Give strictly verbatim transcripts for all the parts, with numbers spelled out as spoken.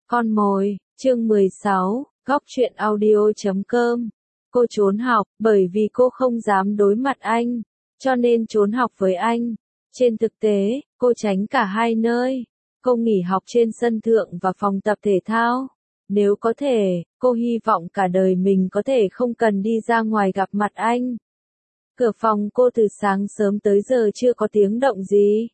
Con mồi, chương mười sáu, góc truyện audio chấm com. Cô trốn học, bởi vì cô không dám đối mặt anh, cho nên trốn học với anh. Trên thực tế, cô tránh cả hai nơi. Cô nghỉ học trên sân thượng và phòng tập thể thao. Nếu có thể, cô hy vọng cả đời mình có thể không cần đi ra ngoài gặp mặt anh. Cửa phòng cô từ sáng sớm tới giờ chưa có tiếng động gì.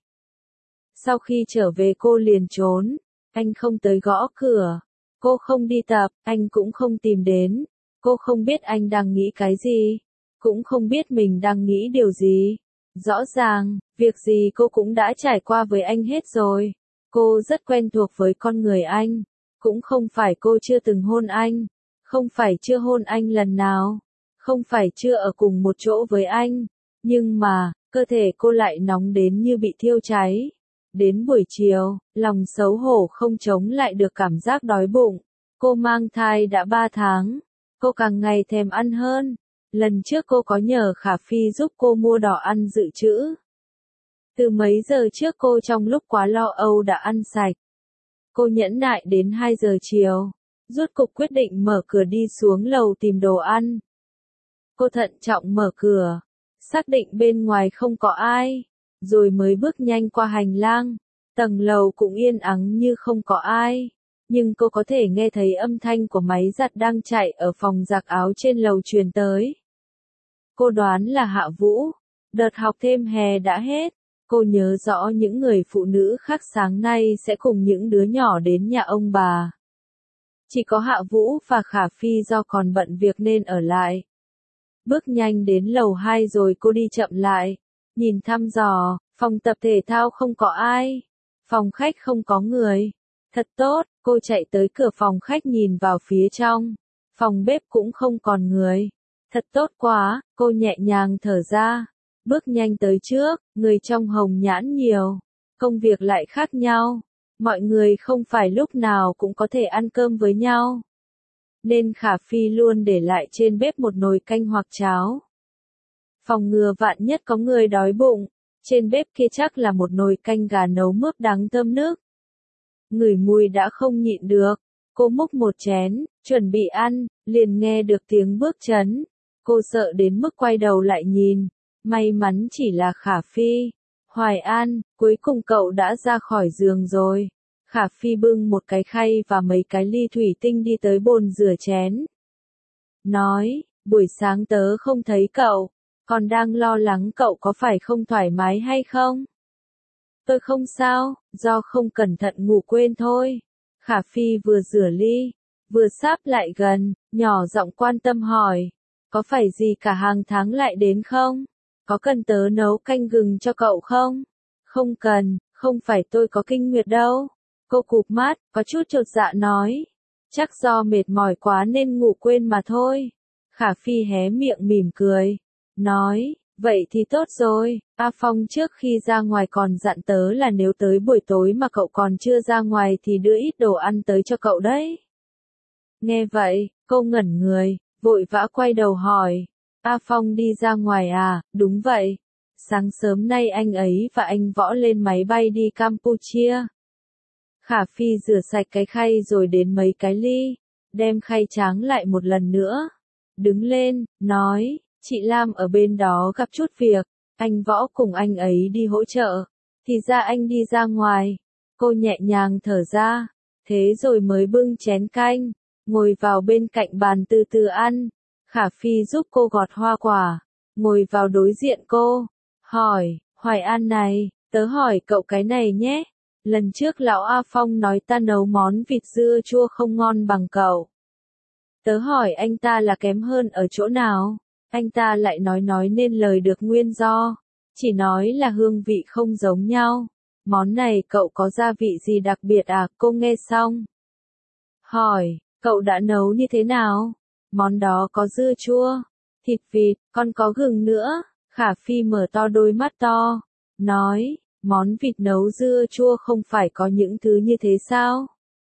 Sau khi trở về cô liền trốn. Anh không tới gõ cửa. Cô không đi tập, anh cũng không tìm đến. Cô không biết anh đang nghĩ cái gì. Cũng không biết mình đang nghĩ điều gì. Rõ ràng, việc gì cô cũng đã trải qua với anh hết rồi. Cô rất quen thuộc với con người anh. Cũng không phải cô chưa từng hôn anh. Không phải chưa hôn anh lần nào. Không phải chưa ở cùng một chỗ với anh. Nhưng mà, cơ thể cô lại nóng đến như bị thiêu cháy. Đến buổi chiều, lòng xấu hổ không chống lại được cảm giác đói bụng. Cô mang thai đã ba tháng. Cô càng ngày thèm ăn hơn. Lần trước cô có nhờ Khả Phi giúp cô mua đỏ ăn dự trữ. Từ mấy giờ trước cô trong lúc quá lo âu đã ăn sạch. Cô nhẫn nại đến hai giờ chiều. Rốt cục quyết định mở cửa đi xuống lầu tìm đồ ăn. Cô thận trọng mở cửa. Xác định bên ngoài không có ai. Rồi mới bước nhanh qua hành lang. Tầng lầu cũng yên ắng như không có ai. Nhưng cô có thể nghe thấy âm thanh của máy giặt đang chạy ở phòng giặt áo trên lầu truyền tới. Cô đoán là Hạ Vũ. Đợt học thêm hè đã hết. Cô nhớ rõ những người phụ nữ khác sáng nay sẽ cùng những đứa nhỏ đến nhà ông bà. Chỉ có Hạ Vũ và Khả Phi do còn bận việc nên ở lại. Bước nhanh đến lầu hai rồi cô đi chậm lại. Nhìn thăm dò, phòng tập thể thao không có ai. Phòng khách không có người. Thật tốt, cô chạy tới cửa phòng khách nhìn vào phía trong. Phòng bếp cũng không còn người. Thật tốt quá, cô nhẹ nhàng thở ra. Bước nhanh tới trước, người trong hồng nhãn nhiều. Công việc lại khác nhau. Mọi người không phải lúc nào cũng có thể ăn cơm với nhau. Nên Khả Phi luôn để lại trên bếp một nồi canh hoặc cháo. Phòng ngừa vạn nhất có người đói bụng, trên bếp kia chắc là một nồi canh gà nấu mướp đắng thơm nước. Ngửi mùi đã không nhịn được, cô múc một chén, chuẩn bị ăn, liền nghe được tiếng bước chân. Cô sợ đến mức quay đầu lại nhìn, may mắn chỉ là Khả Phi. Hoài An, cuối cùng cậu đã ra khỏi giường rồi. Khả Phi bưng một cái khay và mấy cái ly thủy tinh đi tới bồn rửa chén. Nói, buổi sáng tớ không thấy cậu. Còn đang lo lắng cậu có phải không thoải mái hay không? Tôi không sao, do không cẩn thận ngủ quên thôi. Khả Phi vừa rửa ly, vừa sáp lại gần, nhỏ giọng quan tâm hỏi. Có phải gì cả hàng tháng lại đến không? Có cần tớ nấu canh gừng cho cậu không? Không cần, không phải tôi có kinh nguyệt đâu. Cô cụp mắt, có chút chột dạ nói. Chắc do mệt mỏi quá nên ngủ quên mà thôi. Khả Phi hé miệng mỉm cười. Nói, vậy thì tốt rồi, A Phong trước khi ra ngoài còn dặn tớ là nếu tới buổi tối mà cậu còn chưa ra ngoài thì đưa ít đồ ăn tới cho cậu đấy. Nghe vậy, cô ngẩn người, vội vã quay đầu hỏi, A Phong đi ra ngoài à, đúng vậy. Sáng sớm nay anh ấy và anh Võ lên máy bay đi Campuchia. Khả Phi rửa sạch cái khay rồi đến mấy cái ly, đem khay tráng lại một lần nữa. Đứng lên, nói. Chị Lam ở bên đó gặp chút việc, anh Võ cùng anh ấy đi hỗ trợ, thì ra anh đi ra ngoài. Cô nhẹ nhàng thở ra, thế rồi mới bưng chén canh, ngồi vào bên cạnh bàn từ từ ăn. Khả Phi giúp cô gọt hoa quả, ngồi vào đối diện cô, hỏi, Hoài An này, tớ hỏi cậu cái này nhé. Lần trước lão A Phong nói ta nấu món vịt dưa chua không ngon bằng cậu. Tớ hỏi anh ta là kém hơn ở chỗ nào? Anh ta lại nói nói nên lời được nguyên do. Chỉ nói là hương vị không giống nhau. Món này cậu có gia vị gì đặc biệt à? Cô nghe xong. Hỏi, cậu đã nấu như thế nào? Món đó có dưa chua, thịt vịt, còn có gừng nữa. Khả Phi mở to đôi mắt to. Nói, món vịt nấu dưa chua không phải có những thứ như thế sao?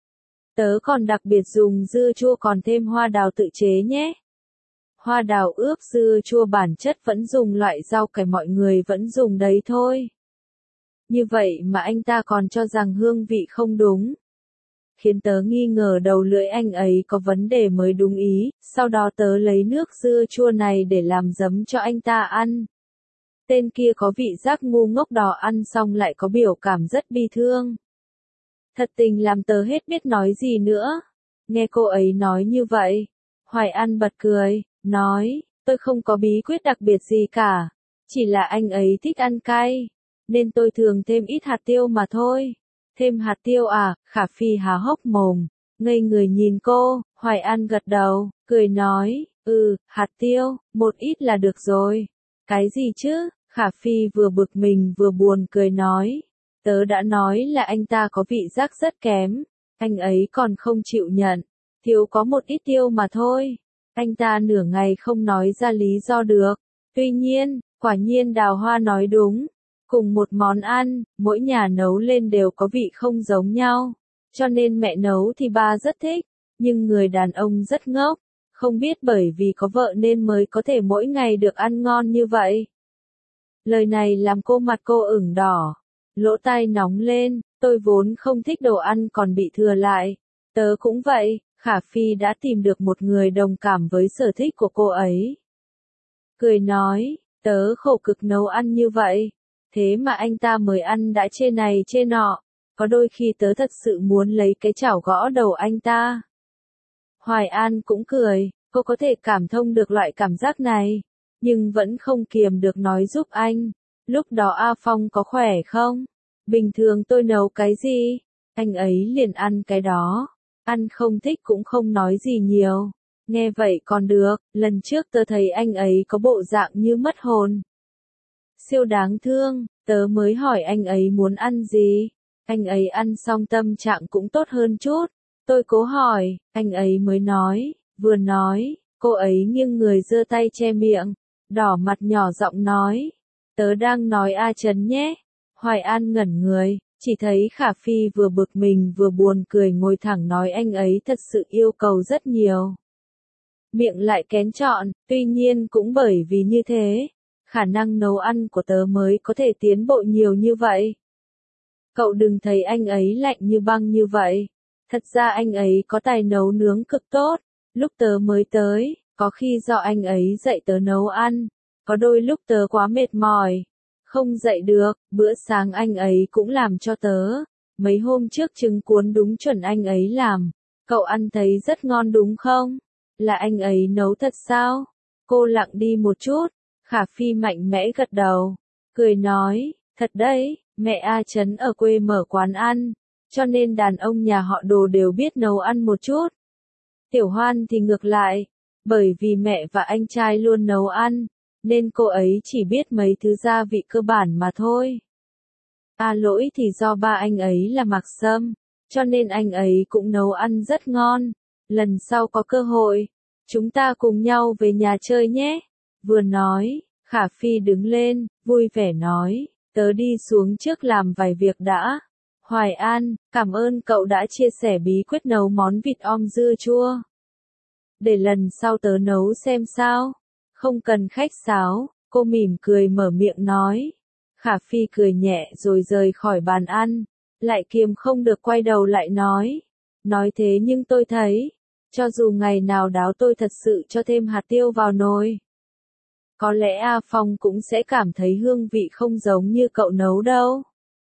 Tớ còn đặc biệt dùng dưa chua còn thêm hoa đào tự chế nhé. Hoa đào ướp dưa chua bản chất vẫn dùng loại rau cải mọi người vẫn dùng đấy thôi. Như vậy mà anh ta còn cho rằng hương vị không đúng. khiến tớ nghi ngờ đầu lưỡi anh ấy có vấn đề mới đúng ý, sau đó tớ lấy nước dưa chua này để làm giấm cho anh ta ăn. Tên kia có vị giác ngu ngốc đó ăn xong lại có biểu cảm rất bi thương. Thật tình làm tớ hết biết nói gì nữa. Nghe cô ấy nói như vậy, Hoài An bật cười, nói, tôi không có bí quyết đặc biệt gì cả, chỉ là anh ấy thích ăn cay, nên tôi thường thêm ít hạt tiêu mà thôi. Thêm hạt tiêu à? Khả Phi há hốc mồm, ngây người nhìn cô. Hoài An gật đầu, cười nói, ừ, hạt tiêu, một ít là được rồi. Cái gì chứ? Khả Phi vừa bực mình vừa buồn cười nói, tớ đã nói là anh ta có vị giác rất kém, anh ấy còn không chịu nhận, thiếu có một ít tiêu mà thôi. Anh ta nửa ngày không nói ra lý do được. Tuy nhiên, quả nhiên Đào Hoa nói đúng. Cùng một món ăn, mỗi nhà nấu lên đều có vị không giống nhau. Cho nên mẹ nấu thì ba rất thích, nhưng người đàn ông rất ngốc, không biết bởi vì có vợ nên mới có thể mỗi ngày được ăn ngon như vậy. Lời này làm cô mặt cô ửng đỏ, lỗ tai nóng lên, tôi vốn không thích đồ ăn còn bị thừa lại. Tớ cũng vậy. Khả Phi đã tìm được một người đồng cảm với sở thích của cô ấy. Cười nói, tớ khổ cực nấu ăn như vậy, thế mà anh ta mới ăn đã chê này chê nọ, có đôi khi tớ thật sự muốn lấy cái chảo gõ đầu anh ta. Hoài An cũng cười, cô có thể cảm thông được loại cảm giác này, nhưng vẫn không kiềm được nói giúp anh. Lúc đó A Phong có khỏe không? Bình thường tôi nấu cái gì, anh ấy liền ăn cái đó. Ăn không thích cũng không nói gì nhiều. Nghe vậy còn được, lần trước tớ thấy anh ấy có bộ dạng như mất hồn. Siêu đáng thương, tớ mới hỏi anh ấy muốn ăn gì. Anh ấy ăn xong tâm trạng cũng tốt hơn chút. Tôi cố hỏi, anh ấy mới nói, vừa nói, cô ấy nghiêng người giơ tay che miệng, đỏ mặt nhỏ giọng nói, tớ đang nói A Trấn nhé. Hoài An ngẩn người. Chỉ thấy Khả Phi vừa bực mình vừa buồn cười ngồi thẳng nói anh ấy thật sự yêu cầu rất nhiều. Miệng lại kén chọn, tuy nhiên cũng bởi vì như thế, khả năng nấu ăn của tớ mới có thể tiến bộ nhiều như vậy. Cậu đừng thấy anh ấy lạnh như băng như vậy. Thật ra anh ấy có tài nấu nướng cực tốt. Lúc tớ mới tới, có khi do anh ấy dạy tớ nấu ăn, có đôi lúc tớ quá mệt mỏi, không dậy được, bữa sáng anh ấy cũng làm cho tớ. Mấy hôm trước trứng cuốn đúng chuẩn anh ấy làm. Cậu ăn thấy rất ngon đúng không? Là anh ấy nấu thật sao? Cô lặng đi một chút. Khả Phi mạnh mẽ gật đầu. Cười nói, thật đấy, mẹ A Trấn ở quê mở quán ăn. Cho nên đàn ông nhà họ Đồ đều biết nấu ăn một chút. Tiểu Hoan thì ngược lại. Bởi vì mẹ và anh trai luôn nấu ăn, nên cô ấy chỉ biết mấy thứ gia vị cơ bản mà thôi. À lỗi thì do ba anh ấy là Mạc Sâm, cho nên anh ấy cũng nấu ăn rất ngon. Lần sau có cơ hội, chúng ta cùng nhau về nhà chơi nhé. Vừa nói, Khả Phi đứng lên, vui vẻ nói, tớ đi xuống trước làm vài việc đã. Hoài An, cảm ơn cậu đã chia sẻ bí quyết nấu món vịt om dưa chua. Để lần sau tớ nấu xem sao. Không cần khách sáo, cô mỉm cười mở miệng nói. Khả Phi cười nhẹ rồi rời khỏi bàn ăn, lại kiềm không được quay đầu lại nói. Nói thế nhưng tôi thấy, cho dù ngày nào đó tôi thật sự cho thêm hạt tiêu vào nồi, có lẽ A Phong cũng sẽ cảm thấy hương vị không giống như cậu nấu đâu.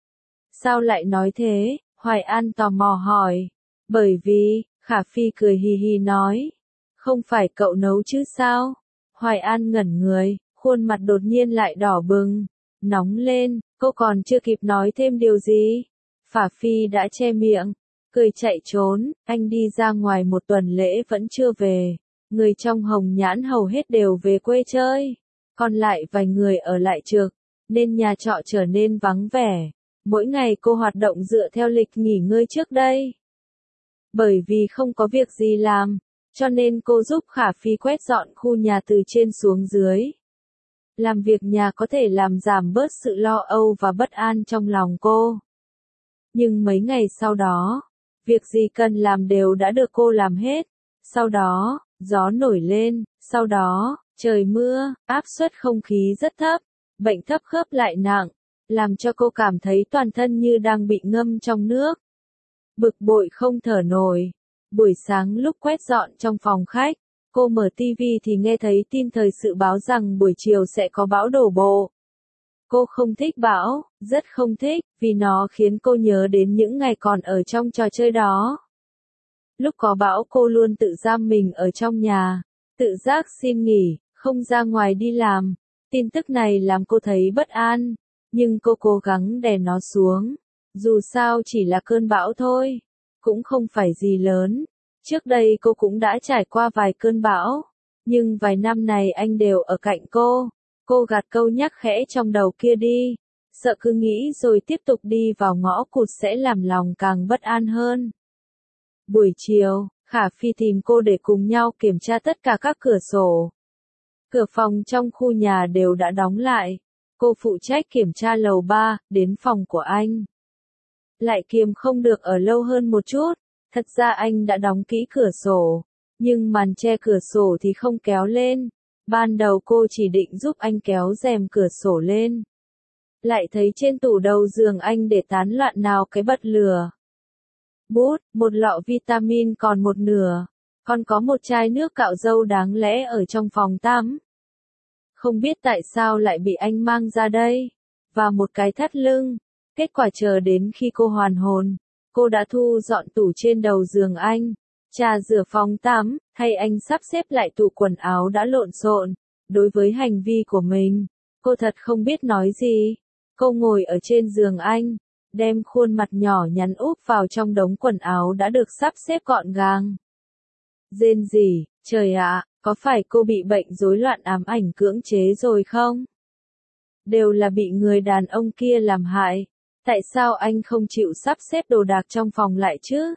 Sao lại nói thế? Hoài An tò mò hỏi. Bởi vì, Khả Phi cười hì hì nói. Không phải cậu nấu chứ sao? Hoài An ngẩn người, khuôn mặt đột nhiên lại đỏ bừng, nóng lên, cô còn chưa kịp nói thêm điều gì. Khả Phi đã che miệng, cười chạy trốn, anh đi ra ngoài một tuần lễ vẫn chưa về. Người trong Hồng Nhãn hầu hết đều về quê chơi, còn lại vài người ở lại trực, nên nhà trọ trở nên vắng vẻ. Mỗi ngày cô hoạt động dựa theo lịch nghỉ ngơi trước đây. Bởi vì không có việc gì làm, cho nên cô giúp Khả Phi quét dọn khu nhà từ trên xuống dưới. Làm việc nhà có thể làm giảm bớt sự lo âu và bất an trong lòng cô. Nhưng mấy ngày sau đó, việc gì cần làm đều đã được cô làm hết. Sau đó, gió nổi lên, sau đó, trời mưa, áp suất không khí rất thấp, bệnh thấp khớp lại nặng, làm cho cô cảm thấy toàn thân như đang bị ngâm trong nước. bực bội không thở nổi. Buổi sáng lúc quét dọn trong phòng khách, cô mở tivi thì nghe thấy tin thời sự báo rằng buổi chiều sẽ có bão đổ bộ. Cô không thích bão, rất không thích, vì nó khiến cô nhớ đến những ngày còn ở trong trò chơi đó. Lúc có bão cô luôn tự giam mình ở trong nhà, tự giác xin nghỉ, không ra ngoài đi làm. Tin tức này làm cô thấy bất an, nhưng cô cố gắng đè nó xuống. Dù sao chỉ là cơn bão thôi, cũng không phải gì lớn. Trước đây cô cũng đã trải qua vài cơn bão, nhưng vài năm này anh đều ở cạnh cô. Cô gạt câu nhắc khẽ trong đầu kia đi, sợ cứ nghĩ rồi tiếp tục đi vào ngõ cụt sẽ làm lòng càng bất an hơn. Buổi chiều, Khả Phi tìm cô để cùng nhau kiểm tra tất cả các cửa sổ. Cửa phòng trong khu nhà đều đã đóng lại. Cô phụ trách kiểm tra lầu ba, đến phòng của anh. Lại Kiềm không được ở lâu hơn một chút. Thật ra anh đã đóng kỹ cửa sổ, nhưng màn che cửa sổ thì không kéo lên. Ban đầu cô chỉ định giúp anh kéo rèm cửa sổ lên. Lại thấy trên tủ đầu giường anh để tán loạn nào cái bật lửa. Bút, một lọ vitamin còn một nửa. Còn có một chai nước cạo râu đáng lẽ ở trong phòng tắm. Không biết tại sao lại bị anh mang ra đây. Và một cái thắt lưng. Kết quả chờ đến khi cô hoàn hồn, cô đã thu dọn tủ trên đầu giường anh, trà rửa phòng tắm, hay anh sắp xếp lại tủ quần áo đã lộn xộn. Đối với hành vi của mình, cô thật không biết nói gì. Cô ngồi ở trên giường anh, đem khuôn mặt nhỏ nhắn úp vào trong đống quần áo đã được sắp xếp gọn gàng. Rên rỉ, trời ạ, có phải cô bị bệnh rối loạn ám ảnh cưỡng chế rồi không? Đều là bị người đàn ông kia làm hại. Tại sao anh không chịu sắp xếp đồ đạc trong phòng lại chứ?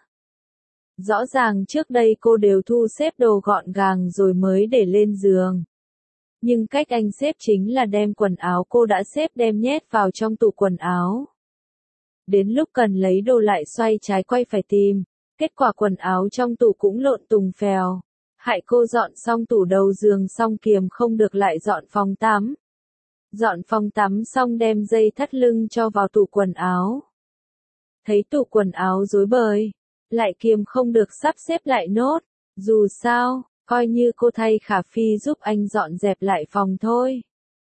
Rõ ràng trước đây cô đều thu xếp đồ gọn gàng rồi mới để lên giường. Nhưng cách anh xếp chính là đem quần áo cô đã xếp đem nhét vào trong tủ quần áo. Đến lúc cần lấy đồ lại xoay trái quay phải tìm. Kết quả quần áo trong tủ cũng lộn tùng phèo. Hại cô dọn xong tủ đầu giường xong Kiềm không được lại dọn phòng tắm. Dọn phòng tắm xong đem dây thắt lưng cho vào tủ quần áo. Thấy tủ quần áo rối bời, Lại Kiềm không được sắp xếp lại nốt. Dù sao, coi như cô thay Khả Phi giúp anh dọn dẹp lại phòng thôi.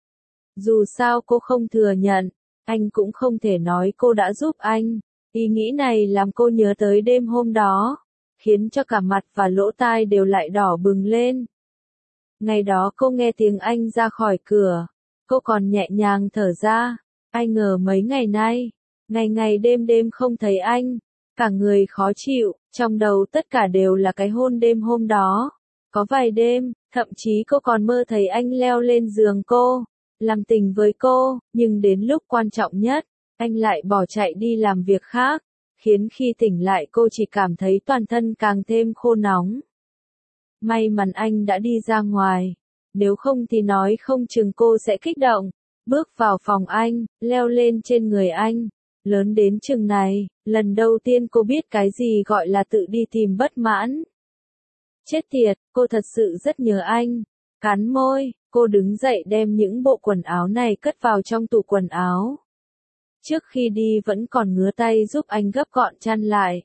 Dù sao cô không thừa nhận, anh cũng không thể nói cô đã giúp anh. Ý nghĩ này làm cô nhớ tới đêm hôm đó, khiến cho cả mặt và lỗ tai đều lại đỏ bừng lên. Ngày đó cô nghe tiếng anh ra khỏi cửa, cô còn nhẹ nhàng thở ra. Ai ngờ mấy ngày nay, ngày ngày đêm đêm không thấy anh, cả người khó chịu, trong đầu tất cả đều là cái hôn đêm hôm đó. Có vài đêm, thậm chí cô còn mơ thấy anh leo lên giường cô, làm tình với cô, nhưng đến lúc quan trọng nhất, anh lại bỏ chạy đi làm việc khác, khiến khi tỉnh lại cô chỉ cảm thấy toàn thân càng thêm khô nóng. May mắn anh đã đi ra ngoài, nếu không thì nói không chừng cô sẽ kích động, bước vào phòng anh, leo lên trên người anh. Lớn đến chừng này, lần đầu tiên cô biết cái gì gọi là tự đi tìm bất mãn. Chết tiệt, cô thật sự rất nhớ anh. Cắn môi, cô đứng dậy đem những bộ quần áo này cất vào trong tủ quần áo. Trước khi đi vẫn còn ngứa tay giúp anh gấp gọn chăn lại.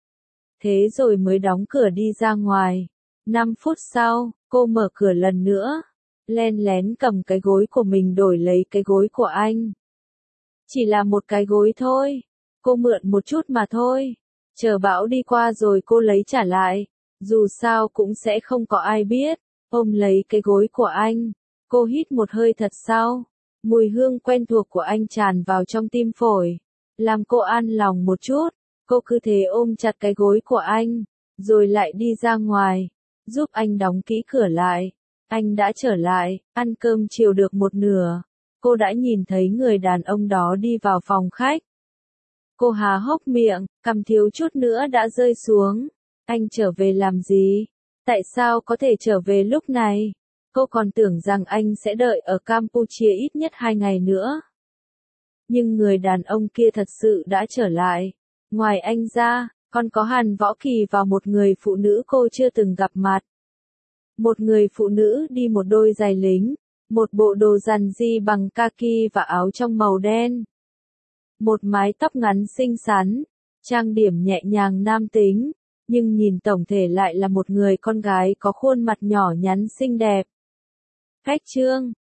Thế rồi mới đóng cửa đi ra ngoài. Năm phút sau, cô mở cửa lần nữa. Len lén cầm cái gối của mình đổi lấy cái gối của anh. Chỉ là một cái gối thôi. Cô mượn một chút mà thôi. Chờ bão đi qua rồi cô lấy trả lại. Dù sao cũng sẽ không có ai biết. Ôm lấy cái gối của anh. Cô hít một hơi thật sâu. Mùi hương quen thuộc của anh tràn vào trong tim phổi. Làm cô an lòng một chút. Cô cứ thế ôm chặt cái gối của anh. Rồi lại đi ra ngoài. Giúp anh đóng kỹ cửa lại. Anh đã trở lại, ăn cơm chiều được một nửa. Cô đã nhìn thấy người đàn ông đó đi vào phòng khách. Cô há hốc miệng, cằm thiếu chút nữa đã rơi xuống. Anh trở về làm gì? Tại sao có thể trở về lúc này? Cô còn tưởng rằng anh sẽ đợi ở Campuchia ít nhất hai ngày nữa. Nhưng người đàn ông kia thật sự đã trở lại. Ngoài anh ra, còn có Hàn Võ Kỳ và một người phụ nữ cô chưa từng gặp mặt. Một người phụ nữ đi một đôi giày lính, một bộ đồ giản dị bằng kaki và áo trong màu đen. Một mái tóc ngắn xinh xắn, trang điểm nhẹ nhàng nam tính, nhưng nhìn tổng thể lại là một người con gái có khuôn mặt nhỏ nhắn xinh đẹp. Khách trương